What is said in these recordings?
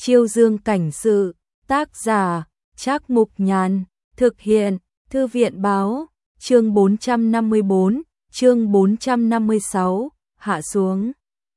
Chiêu Dương cảnh sự, tác giả, Trác Mục Nhàn, thực hiện, Thư viện báo, chương 454, chương 456, hạ xuống.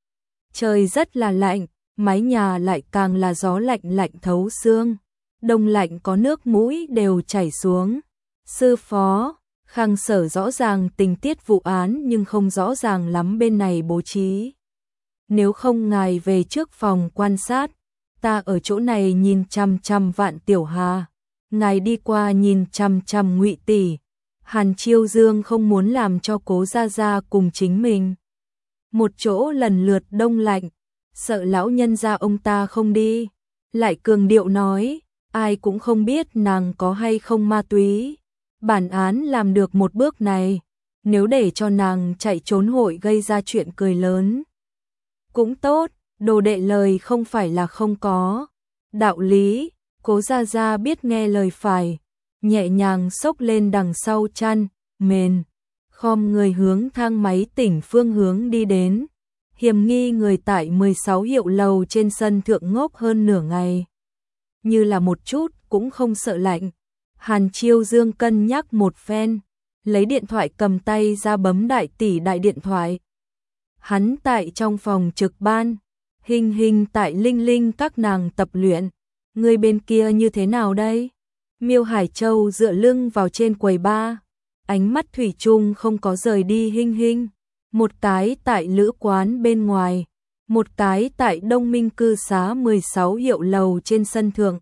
Trời rất là lạnh, mái nhà lại càng là gió lạnh lạnh thấu xương, đông lạnh có nước mũi đều chảy xuống. Sư phó, Khang Sở rõ ràng tình tiết vụ án nhưng không rõ ràng lắm bên này bố trí. Nếu không ngài về trước phòng quan sát, ta ở chỗ này nhìn chằm chằm Vạn Tiểu Hà, ngài đi qua nhìn chằm chằm Ngụy tỷ. Hàn Chiêu Dương không muốn làm cho Cố Gia Gia cùng chính mình một chỗ lần lượt đông lạnh, sợ lão nhân gia ông ta không đi, lại cường điệu nói, ai cũng không biết nàng có hay không ma túy. Bản án làm được một bước này, nếu để cho nàng chạy trốn hội gây ra chuyện cười lớn. Cũng tốt, đồ đệ lời không phải là không có. Đạo lý, Cố Gia Gia biết nghe lời phải, nhẹ nhàng xốc lên đằng sau chăn, mền, khom người hướng thang máy tỉnh phương hướng đi đến. Hiểm nghi người tại 16 hiệu lầu trên sân thượng ngốc hơn nửa ngày. Như là một chút cũng không sợ lạnh. Hàn Chiêu Dương cân nhắc một phen, lấy điện thoại cầm tay ra bấm đại tỷ đại điện thoại. Hắn tại trong phòng trực ban, Hình Hình tại Linh Linh các nàng tập luyện. Người bên kia như thế nào đây? Miêu Hải Châu dựa lưng vào trên quầy bar, ánh mắt thủy chung không có rời đi Hình Hình. Một cái tại lữ quán bên ngoài, một cái tại Đông Minh cư xá 16 hiệu lầu trên sân thượng.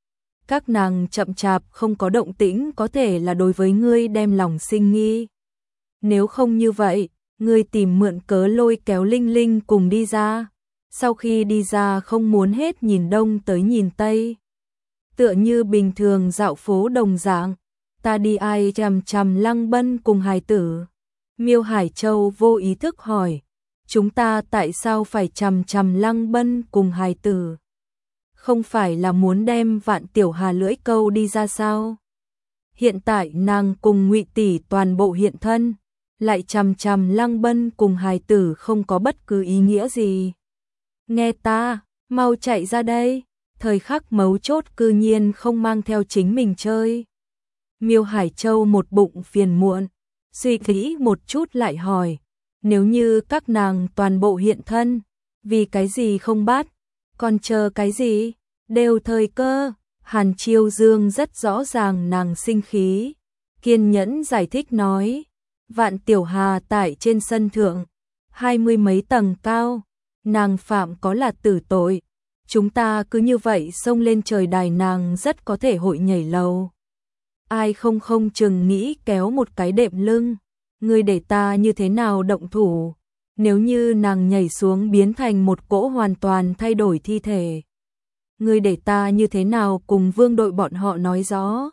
Các nàng chậm chạp không có động tĩnh có thể là đối với ngươi đem lòng sinh nghi. Nếu không như vậy, ngươi tìm mượn cớ lôi kéo Linh Linh cùng đi ra. Sau khi đi ra không muốn hết nhìn đông tới nhìn tây. Tựa như bình thường dạo phố đồng dạng, ta đi ai chằm chằm Lăng Bân cùng hài tử. Miêu Hải Châu vô ý thức hỏi, chúng ta tại sao phải chằm chằm Lăng Bân cùng hài tử? Không phải là muốn đem Vạn Tiểu Hà lưỡi câu đi ra sao? Hiện tại nàng cùng Ngụy tỷ toàn bộ hiện thân, lại chằm chằm Lăng Bân cùng hài tử không có bất cứ ý nghĩa gì. Nghe ta, mau chạy ra đây, thời khắc mấu chốt cư nhiên không mang theo chính mình chơi. Miêu Hải Châu một bụng phiền muộn, suy nghĩ một chút lại hỏi, nếu như các nàng toàn bộ hiện thân, vì cái gì không bắt, còn chờ cái gì, đều thời cơ. Hàn Chiêu Dương rất rõ ràng nàng sinh khí, kiên nhẫn giải thích nói, Vạn Tiểu Hà tại trên sân thượng, 20 mấy tầng cao, nàng phạm có là tử tội, chúng ta cứ như vậy xông lên trời đài nàng rất có thể hội nhảy lầu. Ai không chừng nghĩ kéo một cái đệm lưng, ngươi để ta như thế nào động thủ, nếu như nàng nhảy xuống biến thành một cỗ hoàn toàn thay đổi thi thể. Ngươi để ta như thế nào cùng vương đội bọn họ nói rõ.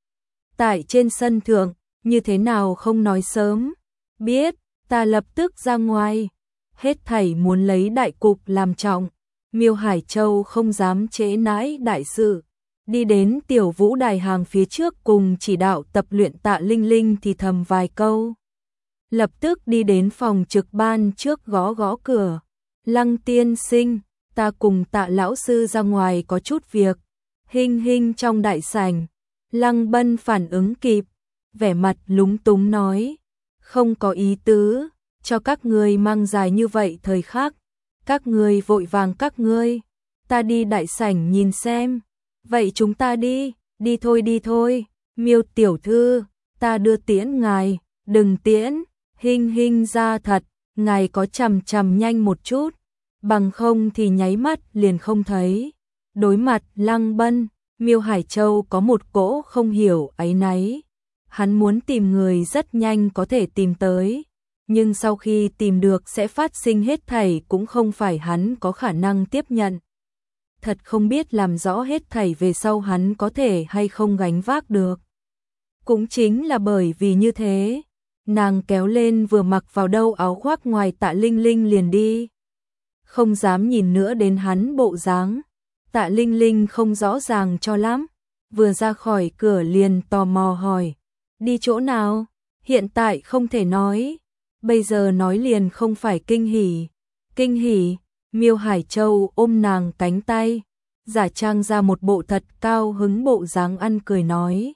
Tại trên sân thượng, như thế nào không nói sớm, biết, ta lập tức ra ngoài, hết thảy muốn lấy đại cục làm trọng. Miêu Hải Châu không dám trễ nãi đại sự. Đi đến tiểu vũ đài hàng phía trước cùng chỉ đạo tập luyện Tạ Linh Linh thì thầm vài câu. Lập tức đi đến phòng trực ban trước gõ gõ cửa. Lăng tiên sinh, ta cùng Tạ lão sư ra ngoài có chút việc. Hình Hình trong đại sảnh. Lăng Bân phản ứng kịp, vẻ mặt lúng túng nói, không có ý tứ, cho các ngươi mang dài như vậy thời khắc. Các ngươi vội vàng các ngươi, ta đi đại sảnh nhìn xem. Vậy chúng ta đi thôi Miêu tiểu thư, ta đưa tiễn ngài, đừng tiễn, Hình Hình ra thật, ngài có chằm nhanh một chút, bằng không thì nháy mắt liền không thấy. Đối mặt Lăng Bân, Miêu Hải Châu có một cỗ không hiểu áy náy, hắn muốn tìm người rất nhanh có thể tìm tới, nhưng sau khi tìm được sẽ phát sinh hết thảy cũng không phải hắn có khả năng tiếp nhận. Thật không biết làm rõ hết thảy về sau hắn có thể hay không gánh vác được. Cũng chính là bởi vì như thế, nàng kéo lên vừa mặc vào đâu áo khoác ngoài Tạ Linh Linh liền đi. Không dám nhìn nữa đến hắn bộ dáng. Tạ Linh Linh không rõ ràng cho lắm, vừa ra khỏi cửa liền tò mò hỏi, đi chỗ nào? Hiện tại không thể nói, bây giờ nói liền không phải kinh hỉ. Kinh hỉ, Miêu Hải Châu ôm nàng cánh tay, giả trang ra một bộ thật cao hứng bộ dáng ăn cười nói.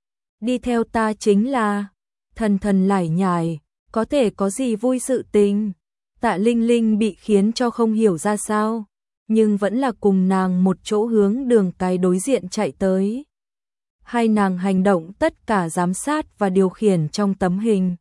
Đi theo ta chính là, thần thần lải nhải, có thể có gì vui sự tình. Tạ Linh Linh bị khiến cho không hiểu ra sao, nhưng vẫn là cùng nàng một chỗ hướng đường cái đối diện chạy tới. Hai nàng hành động tất cả giám sát và điều khiển trong tấm hình.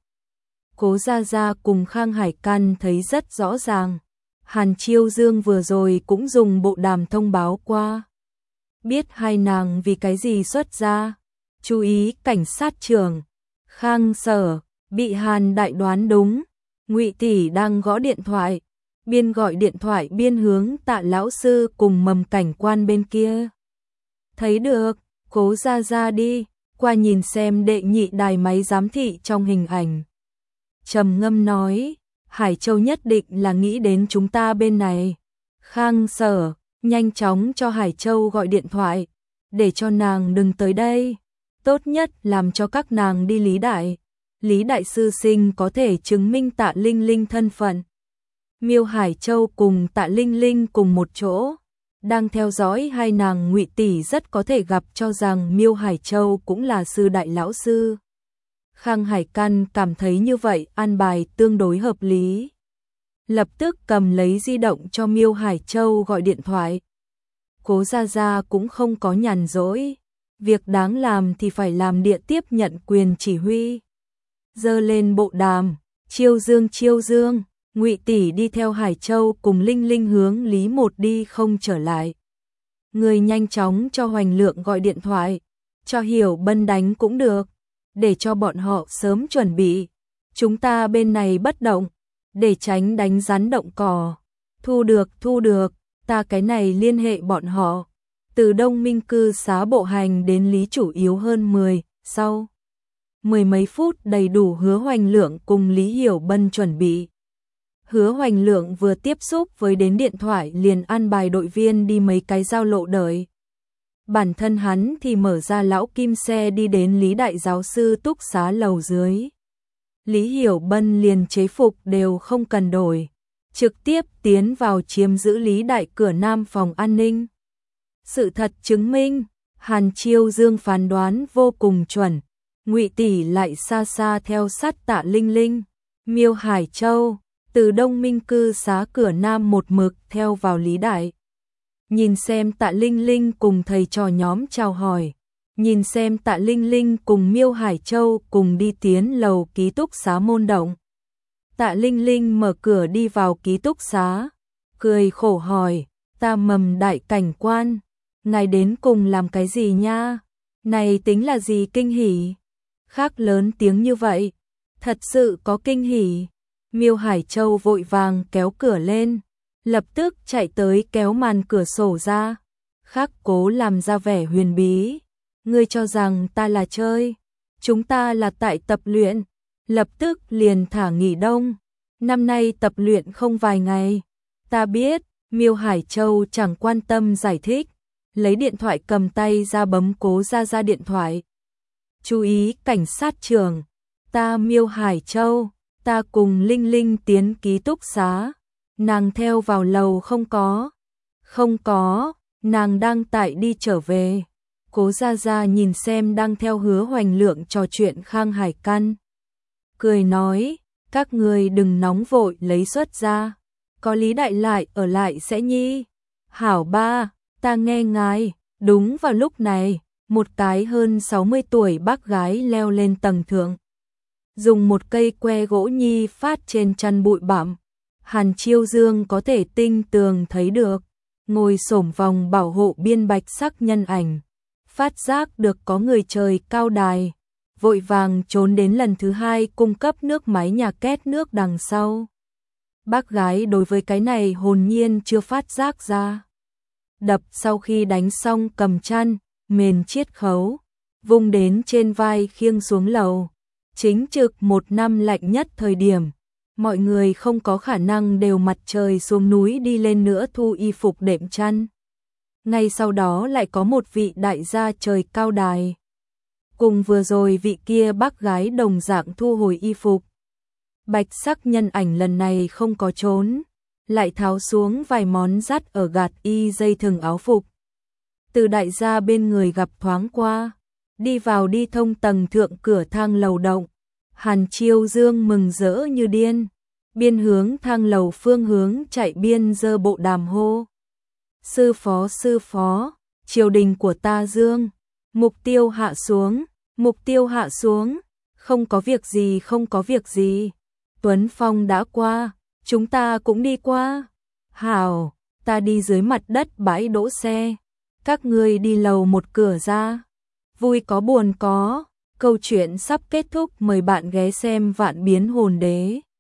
Cố Gia Gia cùng Khang Hải Căn thấy rất rõ ràng. Hàn Chiêu Dương vừa rồi cũng dùng bộ đàm thông báo qua. Biết hai nàng vì cái gì xuất ra. Chú ý cảnh sát trưởng. Khang Sở, bị Hàn đại đoán đúng. Ngụy tỷ đang gõ điện thoại. Biên gọi điện thoại biên hướng Tạ lão sư cùng Mầm cảnh quan bên kia. Thấy được, Cố Gia Gia đi, qua nhìn xem đệ nhị đài máy giám thị trong hình ảnh. Trầm ngâm nói, Hải Châu nhất định là nghĩ đến chúng ta bên này. Khang Sở, nhanh chóng cho Hải Châu gọi điện thoại, để cho nàng đừng tới đây. Tốt nhất làm cho các nàng đi Lý Đại. Lý Đại sư sinh có thể chứng minh Tạ Linh Linh thân phận. Miêu Hải Châu cùng Tạ Linh Linh cùng một chỗ, đang theo dõi hai nàng Ngụy tỷ rất có thể gặp cho rằng Miêu Hải Châu cũng là sư đại lão sư. Khang Hải Căn cảm thấy như vậy an bài tương đối hợp lý. Lập tức cầm lấy di động cho Miêu Hải Châu gọi điện thoại. Cố Gia Gia cũng không có nhàn rỗi, việc đáng làm thì phải làm, địa tiếp nhận quyền chỉ huy. Giơ lên bộ đàm, Chiêu Dương, Ngụy tỷ đi theo Hải Châu cùng Linh Linh hướng Lý Một đi không trở lại. Người nhanh chóng cho Hoành Lượng gọi điện thoại, cho Hiểu Bân đánh cũng được, để cho bọn họ sớm chuẩn bị. Chúng ta bên này bất động, để tránh đánh rắn động cỏ. Thu được, ta cái này liên hệ bọn họ. Từ Đông Minh cư xá bộ hành đến Lý chủ yếu hơn 10, sau 10 mấy phút đầy đủ Hứa Hoành Lượng cùng Lý Hiểu Bân chuẩn bị. Hứa Hoành Lượng vừa tiếp xúc với đến điện thoại liền an bài đội viên đi mấy cái giao lộ đợi. Bản thân hắn thì mở ra lão kim xe đi đến Lý đại giáo sư túc xá lầu dưới. Lý Hiểu Bân liền chế phục đều không cần đổi, trực tiếp tiến vào chiếm giữ Lý đại cửa nam phòng an ninh. Sự thật chứng minh, Hàn Chiêu Dương phán đoán vô cùng chuẩn, Ngụy tỷ lại xa xa theo sát Tạ Linh Linh. Miêu Hải Châu từ Đông Minh cư xá cửa nam một mực theo vào Lý đại. Nhìn xem Tạ Linh Linh cùng thầy trò nhóm chào hỏi, nhìn xem Tạ Linh Linh cùng Miêu Hải Châu cùng đi tiến lầu ký túc xá môn động. Tạ Linh Linh mở cửa đi vào ký túc xá, cười khổ hỏi, ta Mầm đại cảnh quan, ngài đến cùng làm cái gì nha? Này tính là gì kinh hỉ? Khác lớn tiếng như vậy, thật sự có kinh hỉ. Miêu Hải Châu vội vàng kéo cửa lên, lập tức chạy tới kéo màn cửa sổ ra. Khác cố làm ra vẻ huyền bí. Ngươi cho rằng ta là chơi, chúng ta là tại tập luyện, lập tức liền thả nghỉ đông. Năm nay tập luyện không vài ngày. Ta biết, Miêu Hải Châu chẳng quan tâm giải thích, lấy điện thoại cầm tay ra bấm Cố Gia Gia điện thoại. Chú ý cảnh sát trưởng, ta Miêu Hải Châu, ta cùng Linh Linh tiến ký túc xá. Nàng theo vào lầu không có, nàng đang tại đi trở về. Cố Gia Gia nhìn xem đang theo Hứa Hoành Lượng trò chuyện Khang Hải Căn, cười nói, các người đừng nóng vội lấy xuất ra, có Lý đại lại ở lại sẽ nhi. Hảo ba, ta nghe ngài. Đúng vào lúc này, một cái hơn 60 tuổi bác gái leo lên tầng thượng, dùng một cây que gỗ nhi phát trên chăn bụi bặm. Hàn Chiêu Dương có thể tinh tường thấy được, ngồi xổm vòng bảo hộ biên bạch sắc nhân ảnh. Phát giác được có người trời cao đài, vội vàng trốn đến lần thứ hai cung cấp nước máy nhà két nước đằng sau. Bác gái đối với cái này hồn nhiên chưa phát giác ra. Đập sau khi đánh xong cầm chăn, mền chiết khấu, vung đến trên vai khiêng xuống lầu. Chính trực một năm lạnh nhất thời điểm, mọi người không có khả năng đều mặt trời xuống núi đi lên nữa thu y phục đệm chăn. Ngay sau đó lại có một vị đại gia trời cao đài. Cùng vừa rồi vị kia bác gái đồng dạng thu hồi y phục. Bạch sắc nhân ảnh lần này không có trốn, lại tháo xuống vài món dắt ở gạt y dây thừng áo phục. Từ đại gia bên người gặp thoáng qua, đi vào đi thông tầng thượng cửa thang lầu động. Hàn Chiêu Dương mừng rỡ như điên, biên hướng thang lầu phương hướng chạy biên giơ bộ đàm hô. Sư phó, triều đình của ta Dương, mục tiêu hạ xuống, không có việc gì, Tuấn Phong đã qua, chúng ta cũng đi qua. Hảo, ta đi dưới mặt đất bãi đỗ xe, các ngươi đi lầu một cửa ra. Vui có buồn có, câu chuyện sắp kết thúc, mời bạn ghé xem Vạn Biến Hồn Đế.